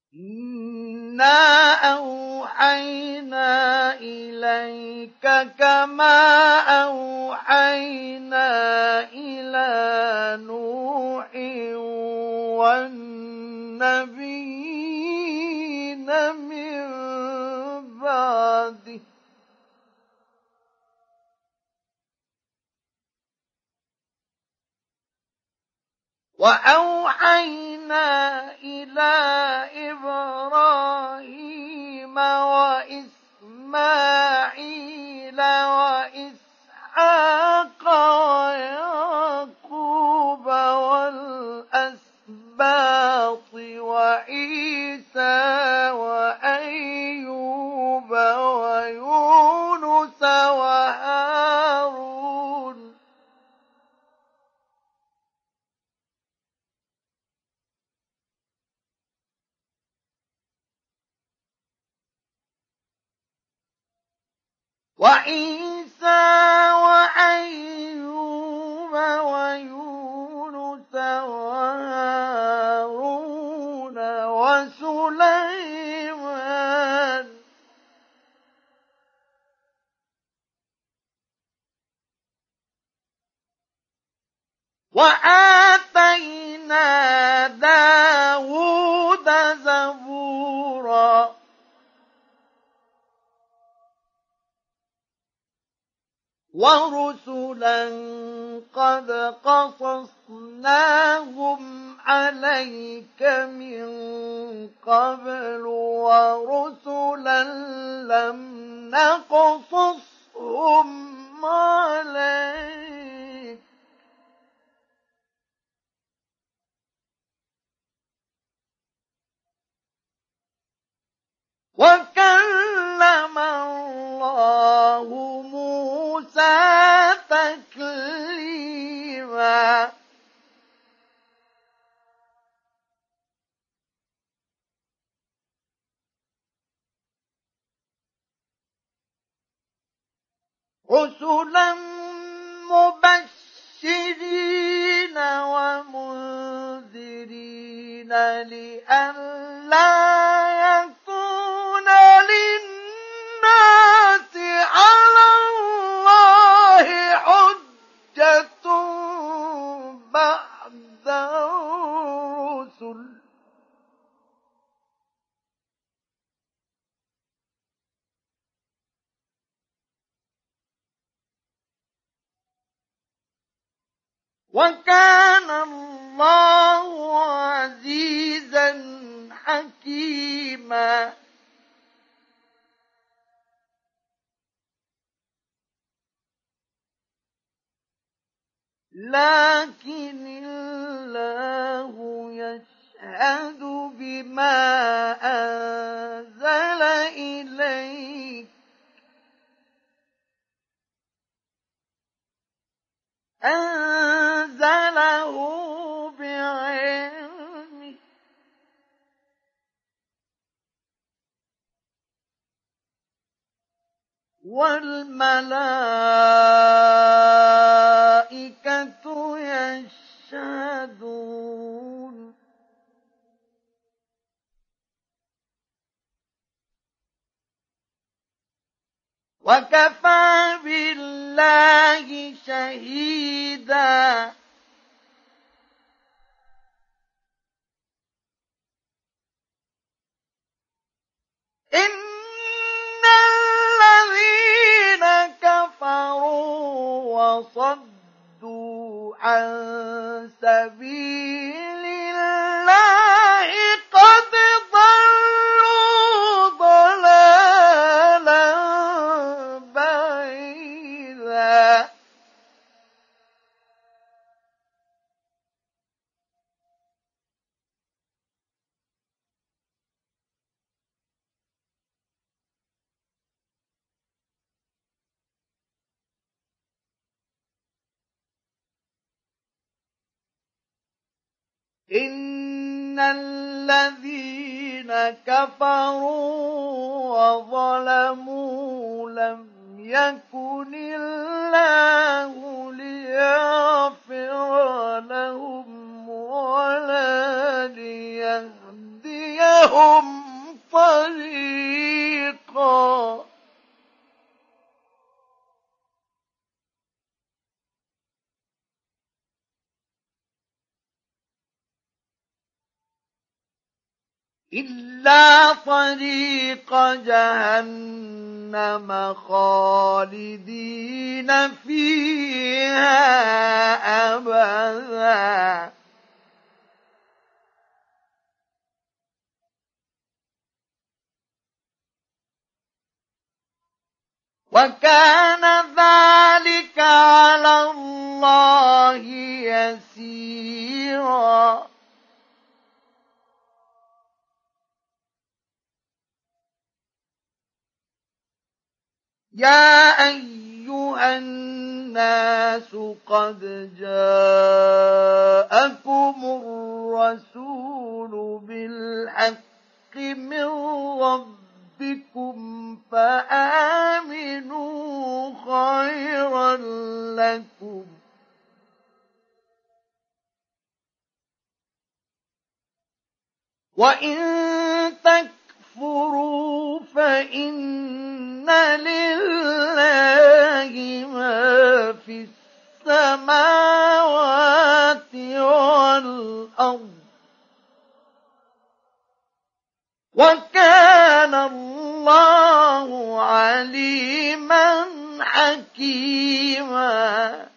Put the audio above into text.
إِنَّا أَوْحَيْنَا إِلَيْكَ كَمَا أَوْحَيْنَا إِلَىٰ نُوحٍ وَالنَّبِيِّينَ مِن بَعْدِهِ وَأَوْحَيْنَا إِلَىٰ إِبْرَاهِيمَ وَإِسْمَاعِيلَ وَإِسْحَاقَ وَيَعْقُوبَ وَالْأَسْبَاطِ وَعِيسَىٰ وَأَيُّوبَ وَيُونُسَ وَهَارُونَ وَعِيسَىٰ وَأَيُّوبَ وَيُونُسَ وَهَارُونَ وَسُلَيْمَانَ وَآتَيْنَا دَاوُودَ زَبُورًا وَرُسُلًا قَدْ قَصَصْنَاهُمْ عَلَيْكَ مِن قَبْلُ وَرُسُلًا لَّمْ نَقْصُصْهُمْ عَلَيْكَ وَكَلَّمَ اللَّهُ مُوسَىٰ تَكْلِيمًا رُسُلًا مُبَشِّرِينَ وَمُنذِرِينَ لِئَلَّا يَكُونَ لِلنَّاسِ عَلَى اللَّهِ حُجَّةٌ بَعْدَ الرُّسُلِ وَكَانَ اللَّهُ عَزِيزًا حَكِيمًا لَكِنِ اللَّهُ يَشْهَدُ بِمَا أَنزَلَ إِلَيْكَ أَنزَلَهُ بِعِلْمِهِ وَالْمَلَائِكَةُ يَشْهَدُونَ وَكَفَىٰ بِاللَّهِ شَهِيدًا إِنَّ الَّذِينَ كَفَرُوا وَصَدُّوا عَن سَبِيلِ اللَّهِ قَدْ ضَلُّوا ضَلَالًا بَعِيدًا إِنَّ الَّذِينَ كَفَرُوا وَظَلَمُوا لَمْ يَكُنِ اللَّهُ لِيَغْفِرَ لَهُمْ وَلَا لِيَهْدِيَهُمْ لنهديهم طريقا إلا طريق جهنم خالدين فيها أبدا وكان ذلك على الله يسيرا يا أيها الناس قد جاءكم الرسول بالحق من ربكم فآمنوا خيرا لكم وإن تكفروا فإن لله ما في السماوات والأرض وكان الله عليما حكيما